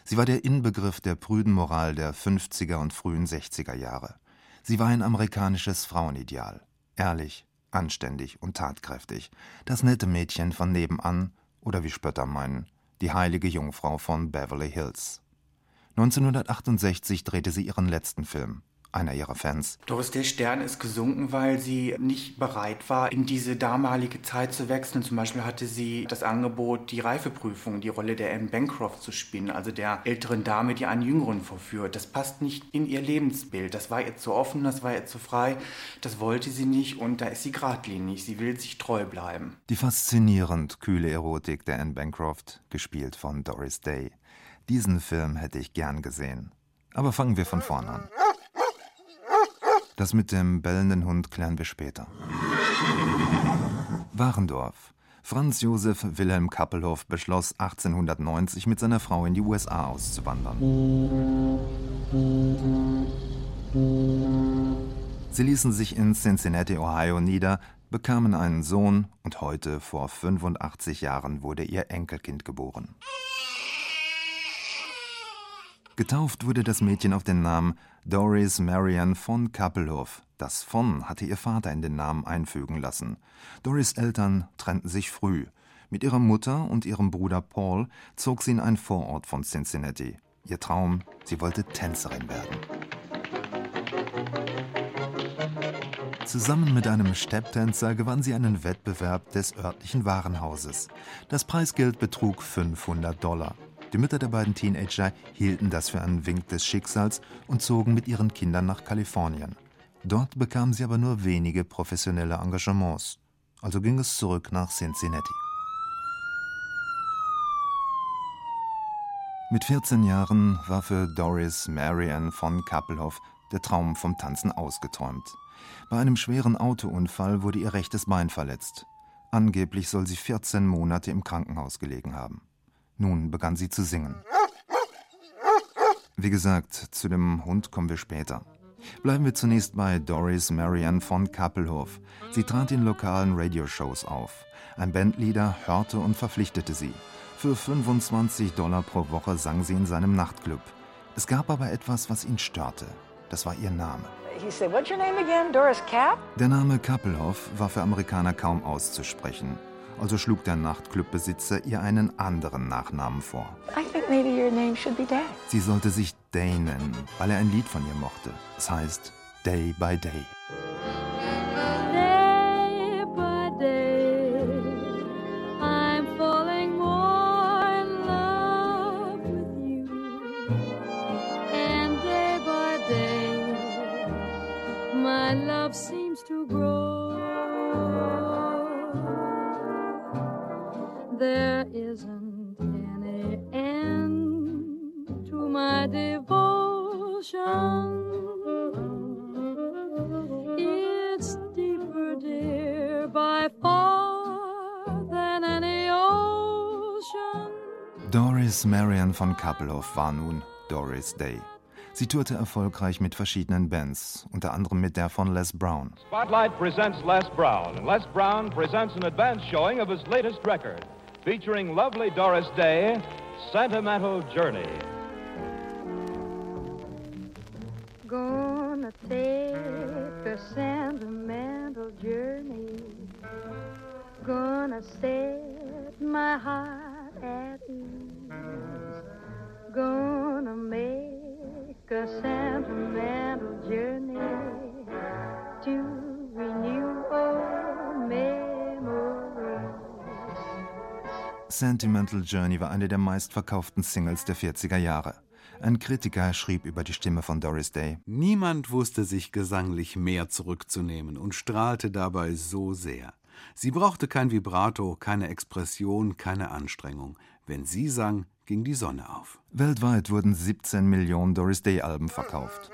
Sie war der Inbegriff der prüden Moral der 50er und frühen 60er Jahre. Sie war ein amerikanisches Frauenideal. Ehrlich, anständig und tatkräftig. Das nette Mädchen von nebenan oder wie Spötter meinen, die heilige Jungfrau von Beverly Hills. 1968 drehte sie ihren letzten Film. Einer ihrer Fans. Doris Day Stern ist gesunken, weil sie nicht bereit war, in diese damalige Zeit zu wechseln. Zum Beispiel hatte sie das Angebot, die Reifeprüfung, die Rolle der Anne Bancroft zu spielen, also der älteren Dame, die einen Jüngeren verführt. Das passt nicht in ihr Lebensbild. Das war ihr zu offen, das war ihr zu frei. Das wollte sie nicht und da ist sie geradlinig. Sie will sich treu bleiben. Die faszinierend kühle Erotik der Anne Bancroft, gespielt von Doris Day. Diesen Film hätte ich gern gesehen. Aber fangen wir von vorne an. Das mit dem bellenden Hund klären wir später. Warendorf. Franz Josef Wilhelm Kappelhoff beschloss 1890 mit seiner Frau in die USA auszuwandern. Sie ließen sich in Cincinnati, Ohio nieder, bekamen einen Sohn und heute, vor 85 Jahren, wurde ihr Enkelkind geboren. Getauft wurde das Mädchen auf den Namen Doris Marian von Kappelhoff. Das von hatte ihr Vater in den Namen einfügen lassen. Doris' Eltern trennten sich früh. Mit ihrer Mutter und ihrem Bruder Paul zog sie in einen Vorort von Cincinnati. Ihr Traum, sie wollte Tänzerin werden. Zusammen mit einem Stepptänzer gewann sie einen Wettbewerb des örtlichen Warenhauses. Das Preisgeld betrug $500. Die Mütter der beiden Teenager hielten das für einen Wink des Schicksals und zogen mit ihren Kindern nach Kalifornien. Dort bekamen sie aber nur wenige professionelle Engagements. Also ging es zurück nach Cincinnati. Mit 14 Jahren war für Doris Marian von Kappelhoff der Traum vom Tanzen ausgeträumt. Bei einem schweren Autounfall wurde ihr rechtes Bein verletzt. Angeblich soll sie 14 Monate im Krankenhaus gelegen haben. Nun begann sie zu singen. Wie gesagt, zu dem Hund kommen wir später. Bleiben wir zunächst bei Doris Marian von Kappelhoff. Sie trat in lokalen Radioshows auf. Ein Bandleader hörte und verpflichtete sie. Für $25 pro Woche sang sie in seinem Nachtclub. Es gab aber etwas, was ihn störte. Das war ihr Name. He said, "What's your name again? Doris Kapp?" Der Name Kappelhoff war für Amerikaner kaum auszusprechen. Also schlug der Nachtclubbesitzer ihr einen anderen Nachnamen vor. I think maybe your name should be Day. Sie sollte sich Day nennen, weil er ein Lied von ihr mochte. Es heißt Day by Day. Day by day, I'm falling more in love with you. And day by day, my love seems to grow. There isn't any end to my devotion. It's deeper, dear, by far than any ocean. Doris Marian von Kappelhoff war nun Doris Day. Sie tourte erfolgreich mit verschiedenen Bands, unter anderem mit der von Les Brown. Spotlight presents Les Brown, and Les Brown presents an advance showing of his latest record, featuring lovely Doris Day, Sentimental Journey. Gonna take a sentimental journey. Gonna set my heart at ease. Gonna make a sentimental journey to renew old memories. Sentimental Journey war eine der meistverkauften Singles der 40er Jahre. Ein Kritiker schrieb über die Stimme von Doris Day: Niemand wusste sich gesanglich mehr zurückzunehmen und strahlte dabei so sehr. Sie brauchte kein Vibrato, keine Expression, keine Anstrengung. Wenn sie sang, ging die Sonne auf. Weltweit wurden 17 Millionen Doris Day-Alben verkauft.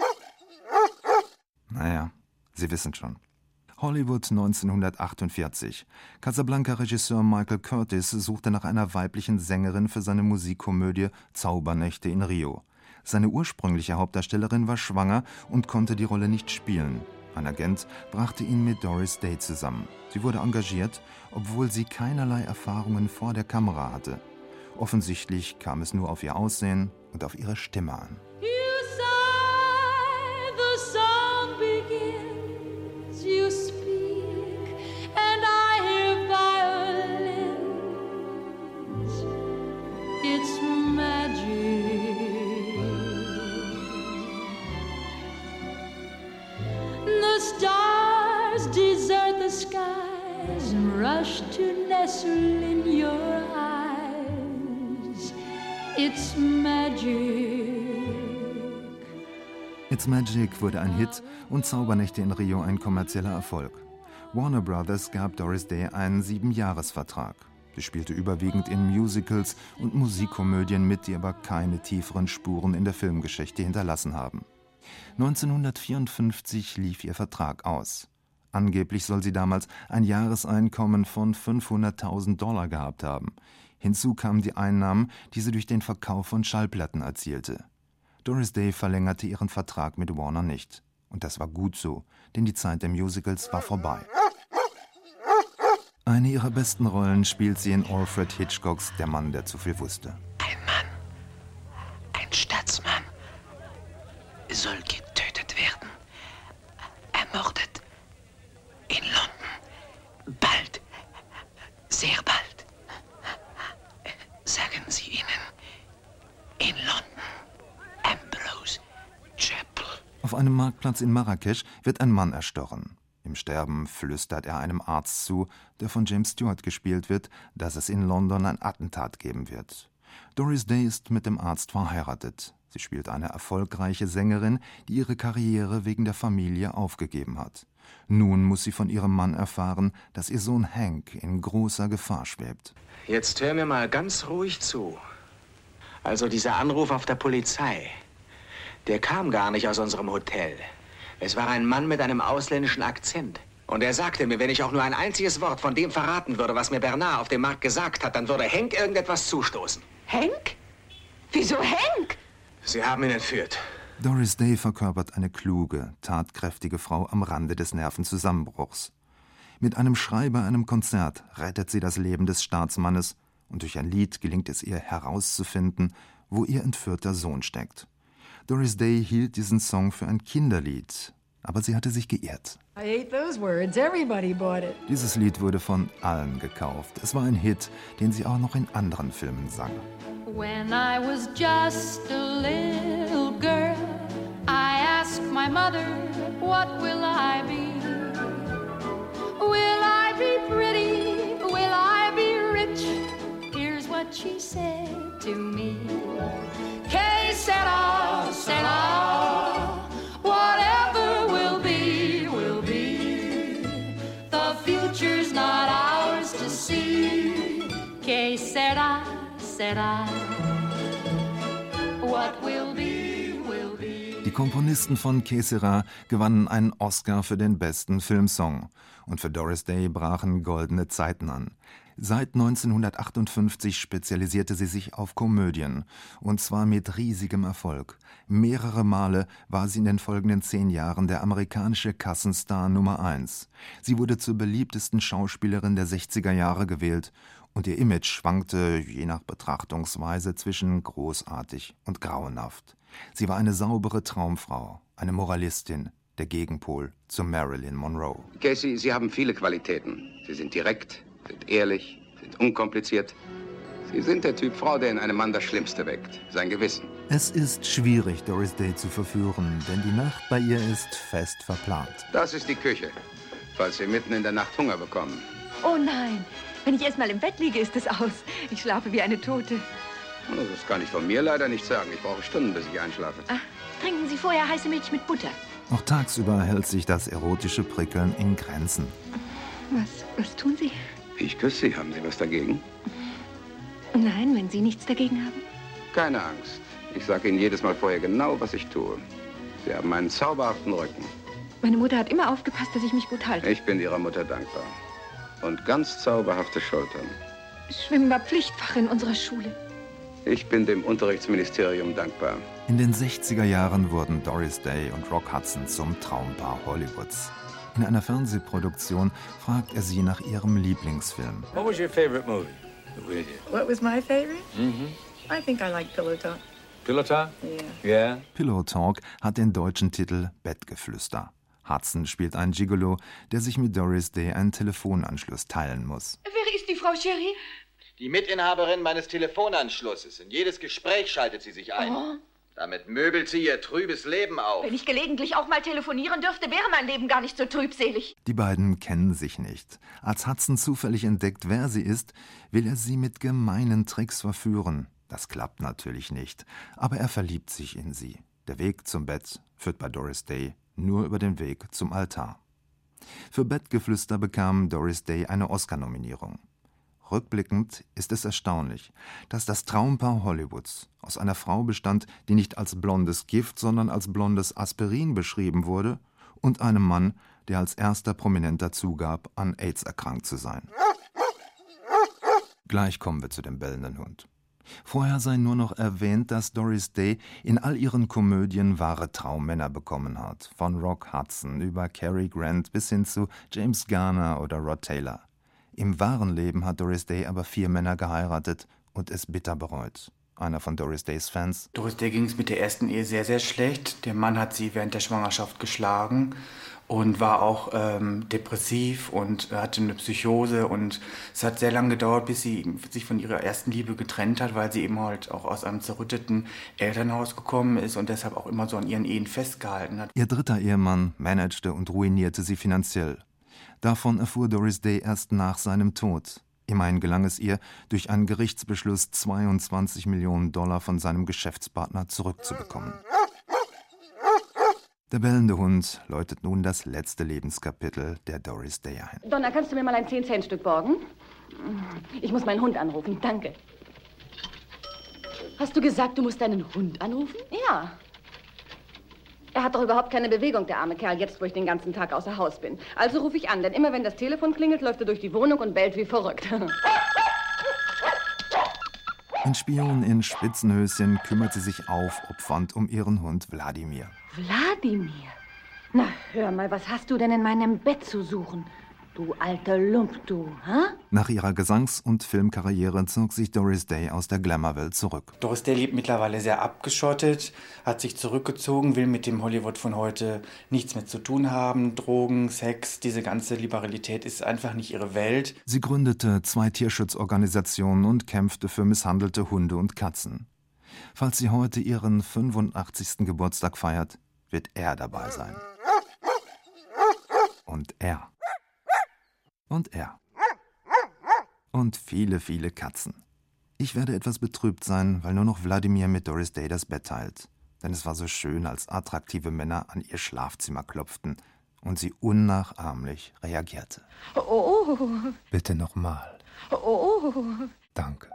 Naja, Sie wissen schon. Hollywood 1948. Casablanca-Regisseur Michael Curtis suchte nach einer weiblichen Sängerin für seine Musikkomödie Zaubernächte in Rio. Seine ursprüngliche Hauptdarstellerin war schwanger und konnte die Rolle nicht spielen. Ein Agent brachte ihn mit Doris Day zusammen. Sie wurde engagiert, obwohl sie keinerlei Erfahrungen vor der Kamera hatte. Offensichtlich kam es nur auf ihr Aussehen und auf ihre Stimme an. You sigh, the song begins, you speak, and I hear violins. It's magic. The stars desert the skies and rush to nestle in your eyes. It's magic. It's Magic wurde ein Hit und Zaubernächte in Rio ein kommerzieller Erfolg. Warner Brothers gab Doris Day einen 7-Jahres-Vertrag. Sie spielte überwiegend in Musicals und Musikkomödien mit, die aber keine tieferen Spuren in der Filmgeschichte hinterlassen haben. 1954 lief ihr Vertrag aus. Angeblich soll sie damals ein Jahreseinkommen von $500.000 gehabt haben. Hinzu kamen die Einnahmen, die sie durch den Verkauf von Schallplatten erzielte. Doris Day verlängerte ihren Vertrag mit Warner nicht. Und das war gut so, denn die Zeit der Musicals war vorbei. Eine ihrer besten Rollen spielt sie in Alfred Hitchcocks Der Mann, der zu viel wusste. Ein Mann, ein Staatsmann, soll getötet werden, ermordet, in London, bald, sehr bald. Sagen Sie ihnen, in London, Ambrose Chapel. Auf einem Marktplatz in Marrakesch wird ein Mann erstochen. Im Sterben flüstert er einem Arzt zu, der von James Stewart gespielt wird, dass es in London ein Attentat geben wird. Doris Day ist mit dem Arzt verheiratet. Sie spielt eine erfolgreiche Sängerin, die ihre Karriere wegen der Familie aufgegeben hat. Nun muss sie von ihrem Mann erfahren, dass ihr Sohn Hank in großer Gefahr schwebt. Jetzt hör mir mal ganz ruhig zu. Also dieser Anruf auf der Polizei, der kam gar nicht aus unserem Hotel. Es war ein Mann mit einem ausländischen Akzent. Und er sagte mir, wenn ich auch nur ein einziges Wort von dem verraten würde, was mir Bernard auf dem Markt gesagt hat, dann würde Hank irgendetwas zustoßen. Hank? Wieso Hank? Sie haben ihn entführt. Doris Day verkörpert eine kluge, tatkräftige Frau am Rande des Nervenzusammenbruchs. Mit einem Schrei bei einem Konzert rettet sie das Leben des Staatsmannes und durch ein Lied gelingt es ihr herauszufinden, wo ihr entführter Sohn steckt. Doris Day hielt diesen Song für ein Kinderlied, aber sie hatte sich geirrt. I hate those words. Everybody bought it. Dieses Lied wurde von allen gekauft. Es war ein Hit, den sie auch noch in anderen Filmen sang. When I was just a little girl, I asked my mother, what will I be? Will I be pretty? Will I be rich? Here's what she said to me. Que sera, sera, whatever will be, will be. The future's not ours to see. Que sera, sera, what will be, will be. Die Komponisten von Que Sera gewannen einen Oscar für den besten Filmsong. Und für Doris Day brachen goldene Zeiten an. Seit 1958 spezialisierte sie sich auf Komödien, und zwar mit riesigem Erfolg. Mehrere Male war sie in den folgenden 10 Jahren der amerikanische Kassenstar Nummer 1. Sie wurde zur beliebtesten Schauspielerin der 60er Jahre gewählt, und ihr Image schwankte, je nach Betrachtungsweise, zwischen großartig und grauenhaft. Sie war eine saubere Traumfrau, eine Moralistin, der Gegenpol zu Marilyn Monroe. Casey, Sie haben viele Qualitäten. Sie sind direkt, sind ehrlich, sind unkompliziert. Sie sind der Typ Frau, der in einem Mann das Schlimmste weckt, sein Gewissen. Es ist schwierig, Doris Day zu verführen, denn die Nacht bei ihr ist fest verplant. Das ist die Küche, falls Sie mitten in der Nacht Hunger bekommen. Oh nein, wenn ich erst mal im Bett liege, ist es aus. Ich schlafe wie eine Tote. Das kann ich von mir leider nicht sagen. Ich brauche Stunden, bis ich einschlafe. Ach, trinken Sie vorher heiße Milch mit Butter. Auch tagsüber hält sich das erotische Prickeln in Grenzen. Was tun Sie? Ich küsse Sie. Haben Sie was dagegen? Nein, wenn Sie nichts dagegen haben. Keine Angst. Ich sage Ihnen jedes Mal vorher genau, was ich tue. Sie haben einen zauberhaften Rücken. Meine Mutter hat immer aufgepasst, dass ich mich gut halte. Ich bin Ihrer Mutter dankbar. Und ganz zauberhafte Schultern. Schwimmen war Pflichtfach in unserer Schule. Ich bin dem Unterrichtsministerium dankbar. In den 60er Jahren wurden Doris Day und Rock Hudson zum Traumpaar Hollywoods. In einer Fernsehproduktion fragt er sie nach ihrem Lieblingsfilm. What was your favorite movie? Will you? What was my favorite? Mhm. I think I like Pillow Talk. Pillow Talk? Yeah. Pillow Talk hat den deutschen Titel Bettgeflüster. Hudson spielt einen Gigolo, der sich mit Doris Day einen Telefonanschluss teilen muss. Wer ist die Frau Sherry? Die Mitinhaberin meines Telefonanschlusses. In jedes Gespräch schaltet sie sich ein. Oh. Damit möbelt sie ihr trübes Leben auf. Wenn ich gelegentlich auch mal telefonieren dürfte, wäre mein Leben gar nicht so trübselig. Die beiden kennen sich nicht. Als Hudson zufällig entdeckt, wer sie ist, will er sie mit gemeinen Tricks verführen. Das klappt natürlich nicht, aber er verliebt sich in sie. Der Weg zum Bett führt bei Doris Day nur über den Weg zum Altar. Für Bettgeflüster bekam Doris Day eine Oscar-Nominierung. Rückblickend ist es erstaunlich, dass das Traumpaar Hollywoods aus einer Frau bestand, die nicht als blondes Gift, sondern als blondes Aspirin beschrieben wurde, und einem Mann, der als erster Prominenter zugab, an AIDS erkrankt zu sein. Gleich kommen wir zu dem bellenden Hund. Vorher sei nur noch erwähnt, dass Doris Day in all ihren Komödien wahre Traummänner bekommen hat. Von Rock Hudson über Cary Grant bis hin zu James Garner oder Rod Taylor. Im wahren Leben hat Doris Day aber 4 Männer geheiratet und es bitter bereut. Einer von Doris Days Fans: Doris Day ging es mit der ersten Ehe sehr, sehr schlecht. Der Mann hat sie während der Schwangerschaft geschlagen und war auch depressiv und hatte eine Psychose. Und es hat sehr lange gedauert, bis sie sich von ihrer ersten Liebe getrennt hat, weil sie eben halt auch aus einem zerrütteten Elternhaus gekommen ist und deshalb auch immer so an ihren Ehen festgehalten hat. Ihr dritter Ehemann managte und ruinierte sie finanziell. Davon erfuhr Doris Day erst nach seinem Tod. Immerhin gelang es ihr, durch einen Gerichtsbeschluss $22 Millionen von seinem Geschäftspartner zurückzubekommen. Der bellende Hund läutet nun das letzte Lebenskapitel der Doris Day ein. Donna, kannst du mir mal ein 10-Cent-Stück borgen? Ich muss meinen Hund anrufen, danke. Hast du gesagt, du musst deinen Hund anrufen? Ja. Er hat doch überhaupt keine Bewegung, der arme Kerl, jetzt, wo ich den ganzen Tag außer Haus bin. Also rufe ich an, denn immer wenn das Telefon klingelt, läuft er durch die Wohnung und bellt wie verrückt. Ein Spion in Spitzenhöschen kümmert sie sich aufopfernd um ihren Hund Wladimir. Wladimir? Na, hör mal, was hast du denn in meinem Bett zu suchen? Du alter Lump, du, ha? Nach ihrer Gesangs- und Filmkarriere zog sich Doris Day aus der Glamour-Welt zurück. Doris Day lebt mittlerweile sehr abgeschottet, hat sich zurückgezogen, will mit dem Hollywood von heute nichts mehr zu tun haben. Drogen, Sex, diese ganze Liberalität ist einfach nicht ihre Welt. Sie gründete 2 Tierschutzorganisationen und kämpfte für misshandelte Hunde und Katzen. Falls sie heute ihren 85. Geburtstag feiert, wird er dabei sein. Und er. Und er. Und viele, viele Katzen. Ich werde etwas betrübt sein, weil nur noch Wladimir mit Doris Day das Bett teilt. Denn es war so schön, als attraktive Männer an ihr Schlafzimmer klopften und sie unnachahmlich reagierte. Oh. Bitte nochmal. Oh. Danke.